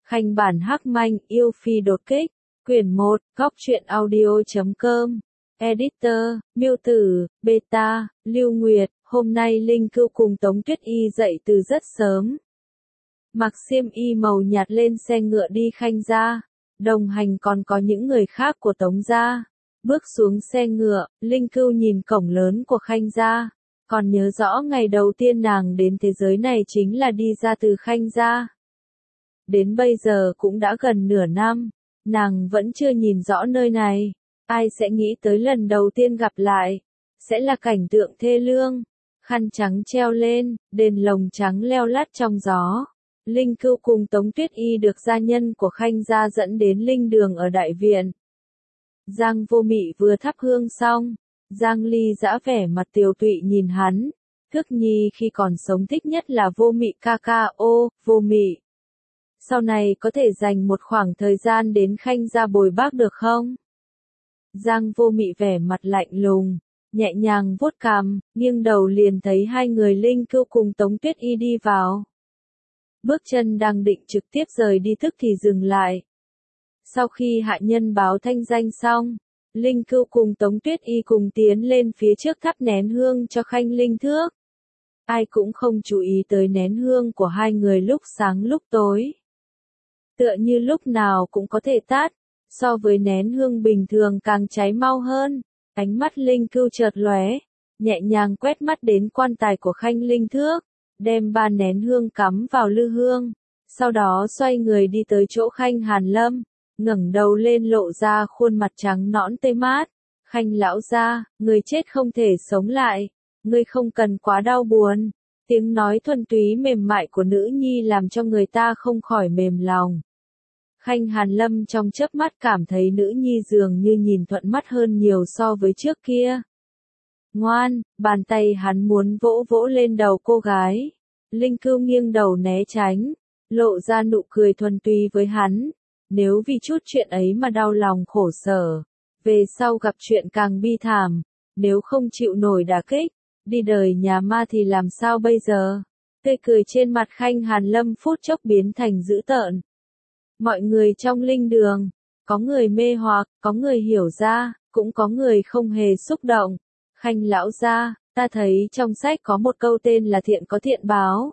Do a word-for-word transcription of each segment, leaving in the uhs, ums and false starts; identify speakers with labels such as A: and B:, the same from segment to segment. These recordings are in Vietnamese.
A: Khanh bản hắc manh yêu phi đột kích. Quyển một, góc truyện audio chấm com. Editor, miêu tử, beta, Lưu Nguyệt. Hôm nay Linh Cưu cùng Tống Tuyết Y dậy từ rất sớm. Mặc xiêm y màu nhạt lên xe ngựa đi Khanh gia. Đồng hành còn có những người khác của Tống gia. Bước xuống xe ngựa, Linh Cưu nhìn cổng lớn của Khanh gia. Còn nhớ rõ ngày đầu tiên nàng đến thế giới này chính là đi ra từ Khanh gia. Đến bây giờ cũng đã gần nửa năm, nàng vẫn chưa nhìn rõ nơi này. Ai sẽ nghĩ tới lần đầu tiên gặp lại, sẽ là cảnh tượng thê lương. Khăn trắng treo lên, đèn lồng trắng leo lắt trong gió. Linh Cưu cùng Tống Tuyết Y được gia nhân của Khanh gia dẫn đến linh đường ở đại viện. Giang Vô Mị vừa thắp hương xong, Giang Ly dã vẻ mặt tiều tụy nhìn hắn. Thước Nhi khi còn sống thích nhất là Vô Mị ca ca. Ô, Vô Mị, sau này có thể dành một khoảng thời gian đến Khanh gia bồi bác được không? Giang Vô Mị vẻ mặt lạnh lùng, nhẹ nhàng vuốt cằm, nghiêng đầu liền thấy hai người Linh Cưu cùng Tống Tuyết Y đi vào. Bước chân đang định trực tiếp rời đi tức thì dừng lại. Sau khi hạ nhân báo thanh danh xong, Linh Cưu cùng Tống Tuyết Y cùng tiến lên phía trước thắp nén hương cho Khanh Linh Thước. Ai cũng không chú ý tới nén hương của hai người lúc sáng lúc tối. Tựa như lúc nào cũng có thể tắt, so với nén hương bình thường càng cháy mau hơn. Ánh mắt Linh Cưu chợt lóe, nhẹ nhàng quét mắt đến quan tài của Khanh Linh Thước, đem ba nén hương cắm vào lư hương, sau đó xoay người đi tới chỗ Khanh Hàn Lâm, ngẩng đầu lên lộ ra khuôn mặt trắng nõn tê mát. Khanh lão gia, người chết không thể sống lại, ngươi không cần quá đau buồn. Tiếng nói thuần túy mềm mại của nữ nhi làm cho người ta không khỏi mềm lòng. Khanh Hàn Lâm trong chớp mắt cảm thấy nữ nhi dường như nhìn thuận mắt hơn nhiều so với trước kia. Ngoan, bàn tay hắn muốn vỗ vỗ lên đầu cô gái. Linh Cưu nghiêng đầu né tránh, lộ ra nụ cười thuần túy với hắn. Nếu vì chút chuyện ấy mà đau lòng khổ sở, về sau gặp chuyện càng bi thảm, nếu không chịu nổi đả kích, đi đời nhà ma thì làm sao bây giờ? Tươi cười trên mặt Khanh Hàn Lâm phút chốc biến thành dữ tợn. Mọi người trong linh đường, có người mê hoặc, có người hiểu ra, cũng có người không hề xúc động. Khanh lão gia, ta thấy trong sách có một câu tên là thiện có thiện báo,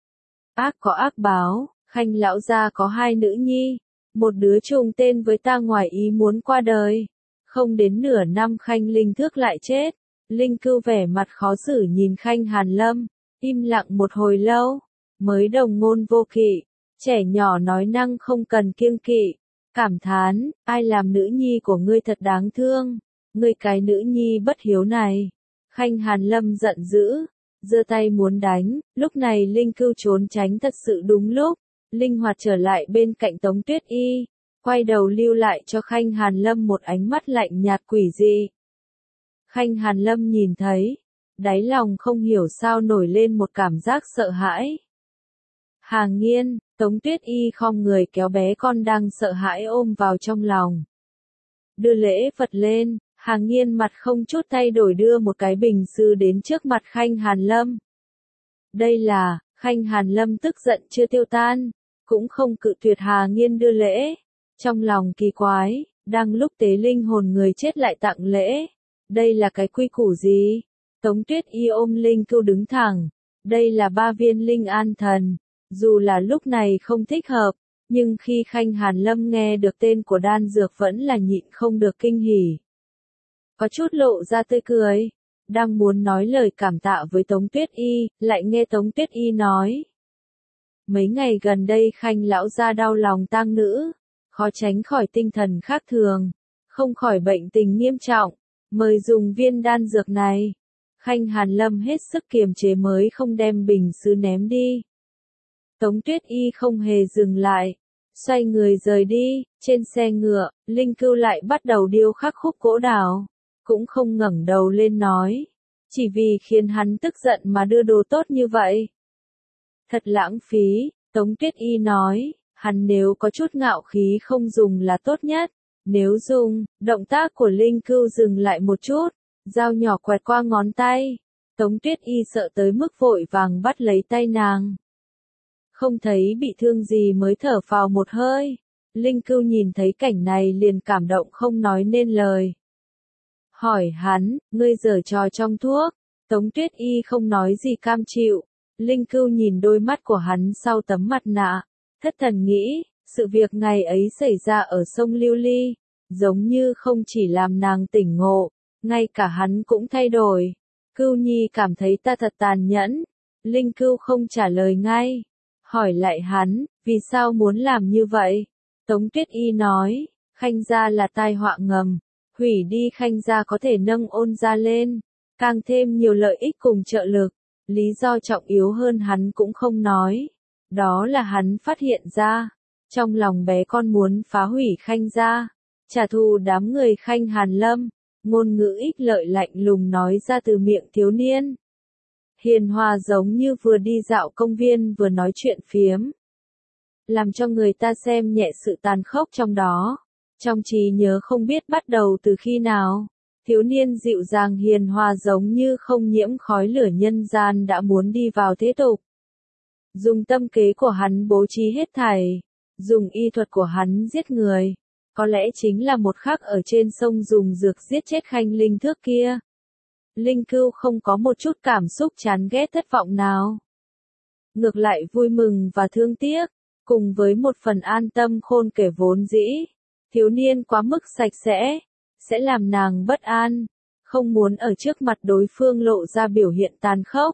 A: ác có ác báo. Khanh lão gia có hai nữ nhi, một đứa trùng tên với ta ngoài ý muốn qua đời. Không đến nửa năm Khanh Linh Thước lại chết. Linh Cưu vẻ mặt khó xử nhìn Khanh Hàn Lâm, im lặng một hồi lâu, mới đồng ngôn vô kỵ. Trẻ nhỏ nói năng không cần kiêng kỵ, cảm thán, ai làm nữ nhi của ngươi thật đáng thương, ngươi cái nữ nhi bất hiếu này. Khanh Hàn Lâm giận dữ, giơ tay muốn đánh, lúc này Linh Cưu trốn tránh thật sự đúng lúc, linh hoạt trở lại bên cạnh Tống Tuyết Y, quay đầu lưu lại cho Khanh Hàn Lâm một ánh mắt lạnh nhạt quỷ dị. Khanh Hàn Lâm nhìn thấy, đáy lòng không hiểu sao nổi lên một cảm giác sợ hãi. Hà Nghiên, Tống Tuyết Y khom người kéo bé con đang sợ hãi ôm vào trong lòng. Đưa lễ Phật lên, Hà Nghiên mặt không chút thay đổi đưa một cái bình sứ đến trước mặt Khanh Hàn Lâm. Đây là, Khanh Hàn Lâm tức giận chưa tiêu tan, cũng không cự tuyệt Hà Nghiên đưa lễ. Trong lòng kỳ quái, đang lúc tế linh hồn người chết lại tặng lễ. Đây là cái quy củ gì? Tống Tuyết Y ôm Linh Cưu đứng thẳng. Đây là ba viên linh an thần. Dù là lúc này không thích hợp, nhưng khi Khanh Hàn Lâm nghe được tên của đan dược vẫn là nhịn không được kinh hỉ. Có chút lộ ra tươi cười, đang muốn nói lời cảm tạ với Tống Tuyết Y, lại nghe Tống Tuyết Y nói. Mấy ngày gần đây Khanh lão gia đau lòng tang nữ, khó tránh khỏi tinh thần khác thường, không khỏi bệnh tình nghiêm trọng, mời dùng viên đan dược này. Khanh Hàn Lâm hết sức kiềm chế mới không đem bình sứ ném đi. Tống Tuyết Y không hề dừng lại, xoay người rời đi. Trên xe ngựa, Linh Cưu lại bắt đầu điêu khắc khúc gỗ đào, cũng không ngẩng đầu lên nói, chỉ vì khiến hắn tức giận mà đưa đồ tốt như vậy. Thật lãng phí, Tống Tuyết Y nói, hắn nếu có chút ngạo khí không dùng là tốt nhất, nếu dùng, động tác của Linh Cưu dừng lại một chút, dao nhỏ quẹt qua ngón tay. Tống Tuyết Y sợ tới mức vội vàng bắt lấy tay nàng. không thấy bị thương gì mới thở phào một hơi. Linh Cưu nhìn thấy cảnh này liền cảm động không nói nên lời. Hỏi hắn, ngươi giở trò trong thuốc, Tống Tuyết Y không nói gì cam chịu. Linh Cưu nhìn đôi mắt của hắn sau tấm mặt nạ, thất thần nghĩ, sự việc ngày ấy xảy ra ở sông Lưu Ly, giống như không chỉ làm nàng tỉnh ngộ, ngay cả hắn cũng thay đổi. Cưu Nhi cảm thấy ta thật tàn nhẫn. Linh Cưu không trả lời ngay, hỏi lại hắn, vì sao muốn làm như vậy? Tống Tuyết Y nói, Khanh gia là tai họa ngầm, hủy đi Khanh gia có thể nâng Ôn gia lên, càng thêm nhiều lợi ích cùng trợ lực. Lý do trọng yếu hơn hắn cũng không nói, đó là hắn phát hiện ra, trong lòng bé con muốn phá hủy Khanh gia, trả thù đám người Khanh Hàn Lâm. Ngôn ngữ ích lợi lạnh lùng nói ra từ miệng thiếu niên. Hiền hòa giống như vừa đi dạo công viên vừa nói chuyện phiếm, làm cho người ta xem nhẹ sự tàn khốc trong đó. Trong trí nhớ không biết bắt đầu từ khi nào, thiếu niên dịu dàng hiền hòa giống như không nhiễm khói lửa nhân gian đã muốn đi vào thế tục. Dùng tâm kế của hắn bố trí hết thảy, dùng y thuật của hắn giết người, có lẽ chính là một khắc ở trên sông dùng dược giết chết Khanh Linh Thước kia. Linh Cưu không có một chút cảm xúc chán ghét thất vọng nào. Ngược lại vui mừng và thương tiếc, cùng với một phần an tâm khôn kể vốn dĩ. Thiếu niên quá mức sạch sẽ, sẽ làm nàng bất an, không muốn ở trước mặt đối phương lộ ra biểu hiện tàn khốc.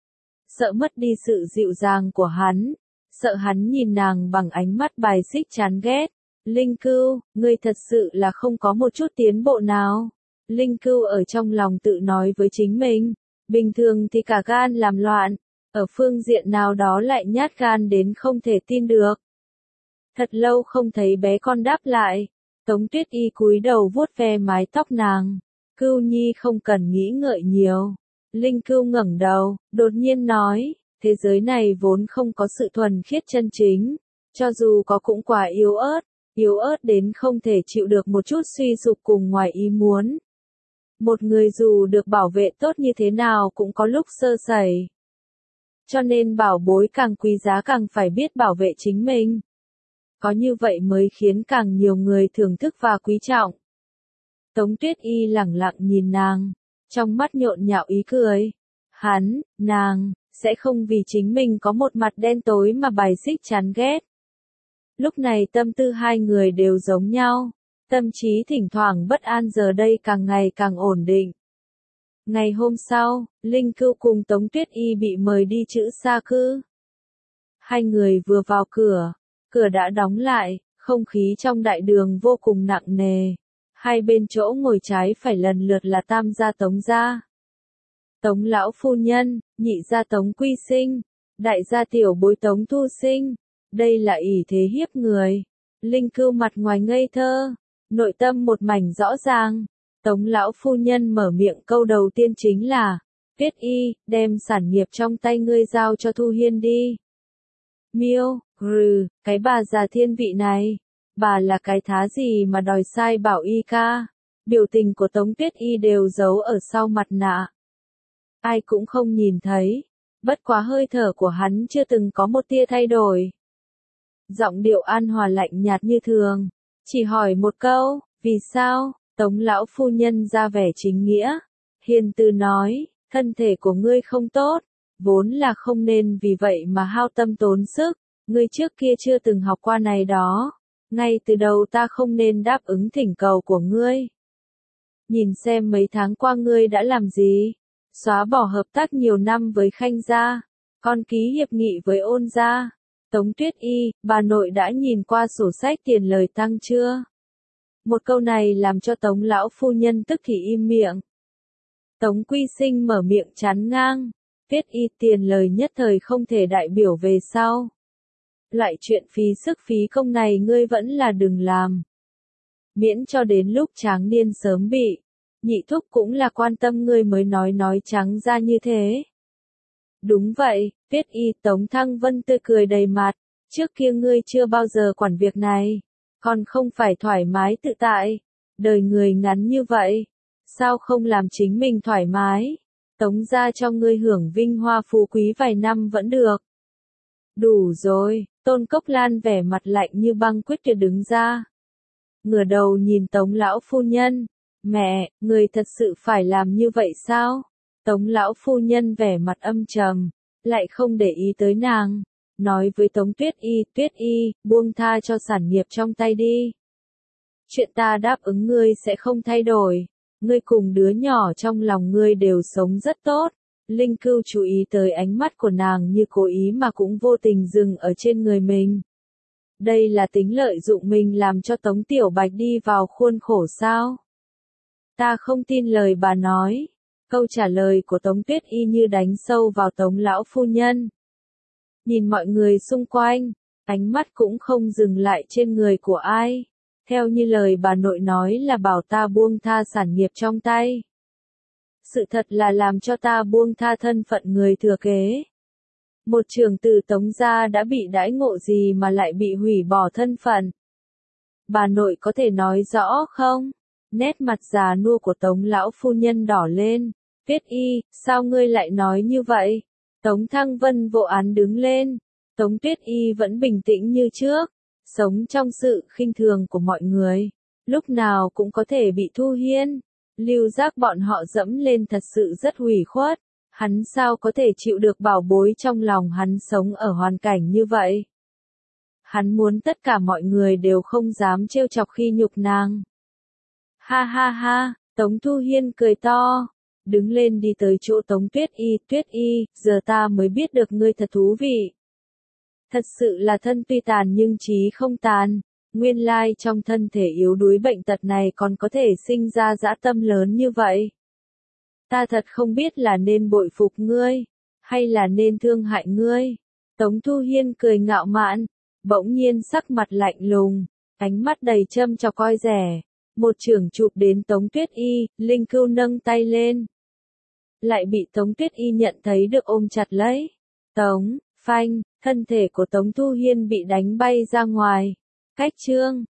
A: Sợ mất đi sự dịu dàng của hắn, sợ hắn nhìn nàng bằng ánh mắt bài xích chán ghét. Linh Cưu, ngươi thật sự là không có một chút tiến bộ nào. Linh Cưu ở trong lòng tự nói với chính mình, bình thường thì cả gan làm loạn, ở phương diện nào đó lại nhát gan đến không thể tin được. Thật lâu không thấy bé con đáp lại, Tống Tuyết Y cúi đầu vuốt ve mái tóc nàng. Cưu Nhi không cần nghĩ ngợi nhiều. Linh Cưu ngẩng đầu, đột nhiên nói, thế giới này vốn không có sự thuần khiết chân chính, cho dù có cũng quá yếu ớt, yếu ớt đến không thể chịu được một chút suy sụp cùng ngoài ý muốn. Một người dù được bảo vệ tốt như thế nào cũng có lúc sơ sẩy. Cho nên bảo bối càng quý giá càng phải biết bảo vệ chính mình. Có như vậy mới khiến càng nhiều người thưởng thức và quý trọng. Tống Tuyết Y lẳng lặng nhìn nàng, trong mắt nhộn nhạo ý cười. Hắn, nàng, sẽ không vì chính mình có một mặt đen tối mà bài xích chán ghét. Lúc này tâm tư hai người đều giống nhau, tâm trí thỉnh thoảng bất an giờ đây càng ngày càng ổn định. Ngày hôm sau, Linh Cưu cùng Tống Tuyết Y bị mời đi chữ Sa Cư. Hai người vừa vào cửa, cửa đã đóng lại, không khí trong đại đường vô cùng nặng nề. Hai bên chỗ ngồi trái phải lần lượt là tam gia Tống gia, Tống lão phu nhân, nhị gia Tống Quy Sinh, đại gia tiểu bối Tống Thu Sinh. Đây là ỷ thế hiếp người. Linh Cưu mặt ngoài ngây thơ, nội tâm một mảnh rõ ràng. Tống lão phu nhân mở miệng câu đầu tiên chính là, Tuyết Y, đem sản nghiệp trong tay ngươi giao cho Thu Hiên đi. Miêu, rừ, cái bà già thiên vị này, bà là cái thá gì mà đòi sai bảo Y ca. Biểu tình của Tống Tuyết Y đều giấu ở sau mặt nạ. Ai cũng không nhìn thấy, bất quá hơi thở của hắn chưa từng có một tia thay đổi. Giọng điệu an hòa lạnh nhạt như thường, chỉ hỏi một câu, vì sao? Tống lão phu nhân ra vẻ chính nghĩa, hiền từ nói, thân thể của ngươi không tốt, vốn là không nên vì vậy mà hao tâm tốn sức, ngươi trước kia chưa từng học qua này đó, ngay từ đầu ta không nên đáp ứng thỉnh cầu của ngươi. Nhìn xem mấy tháng qua ngươi đã làm gì, xóa bỏ hợp tác nhiều năm với Khanh gia, còn ký hiệp nghị với Ôn gia. Tống Tuyết Y, bà nội đã nhìn qua sổ sách tiền lời tăng chưa? Một câu này làm cho Tống lão phu nhân tức thì im miệng. Tống Quy Sinh mở miệng chán ngang, Tuyết Y tiền lời nhất thời không thể đại biểu về sau. Loại chuyện phí sức phí công này ngươi vẫn là đừng làm. Miễn cho đến lúc tráng niên sớm bị, nhị thúc cũng là quan tâm ngươi mới nói nói trắng ra như thế. Đúng vậy, Tuyết Y, Tống Thăng Vân tươi cười đầy mặt, trước kia ngươi chưa bao giờ quản việc này, còn không phải thoải mái tự tại, đời người ngắn như vậy, sao không làm chính mình thoải mái, Tống gia cho ngươi hưởng vinh hoa phú quý vài năm vẫn được. Đủ rồi, Tôn Cốc Lan vẻ mặt lạnh như băng quyết tuyệt đứng ra. Ngửa đầu nhìn Tống lão phu nhân. Mẹ, người thật sự phải làm như vậy sao? Tống lão phu nhân vẻ mặt âm trầm, lại không để ý tới nàng. Nói với Tống Tuyết Y, Tuyết Y, buông tha cho sản nghiệp trong tay đi. Chuyện ta đáp ứng ngươi sẽ không thay đổi. Ngươi cùng đứa nhỏ trong lòng ngươi đều sống rất tốt. Linh Cưu chú ý tới ánh mắt của nàng như cố ý mà cũng vô tình dừng ở trên người mình. Đây là tính lợi dụng mình làm cho Tống Tiểu Bạch đi vào khuôn khổ sao? Ta không tin lời bà nói. Câu trả lời của Tống Tuyết Y như đánh sâu vào Tống lão phu nhân. Nhìn mọi người xung quanh, ánh mắt cũng không dừng lại trên người của ai. Theo như lời bà nội nói là bảo ta buông tha sản nghiệp trong tay. Sự thật là làm cho ta buông tha thân phận người thừa kế. Một trưởng tử Tống gia đã bị đãi ngộ gì mà lại bị hủy bỏ thân phận? Bà nội có thể nói rõ không? Nét mặt già nua của Tống lão phu nhân đỏ lên. Tuyết Y, sao ngươi lại nói như vậy? Tống Thăng Vân vô án đứng lên. Tống Tuyết Y vẫn bình tĩnh như trước, sống trong sự khinh thường của mọi người. Lúc nào cũng có thể bị Thu Hiên, Lưu Giác bọn họ dẫm lên thật sự rất hủy khuất. Hắn sao có thể chịu được bảo bối trong lòng hắn sống ở hoàn cảnh như vậy? Hắn muốn tất cả mọi người đều không dám trêu chọc khi nhục nàng. Ha ha ha, Tống Thu Hiên cười to. Đứng lên đi tới chỗ Tống Tuyết Y, Tuyết Y, giờ ta mới biết được ngươi thật thú vị. Thật sự là thân tuy tàn nhưng trí không tàn, nguyên lai trong thân thể yếu đuối bệnh tật này còn có thể sinh ra dã tâm lớn như vậy. Ta thật không biết là nên bội phục ngươi, hay là nên thương hại ngươi. Tống Thu Hiên cười ngạo mạn, bỗng nhiên sắc mặt lạnh lùng, ánh mắt đầy châm chọc coi rẻ. Một chưởng chụp đến Tống Tuyết Y, Linh Cưu nâng tay lên. Lại bị Tống Tuyết Y nhận thấy được ôm chặt lấy. Tống, phanh, thân thể của Tống Thu Hiên bị đánh bay ra ngoài. Cách chương.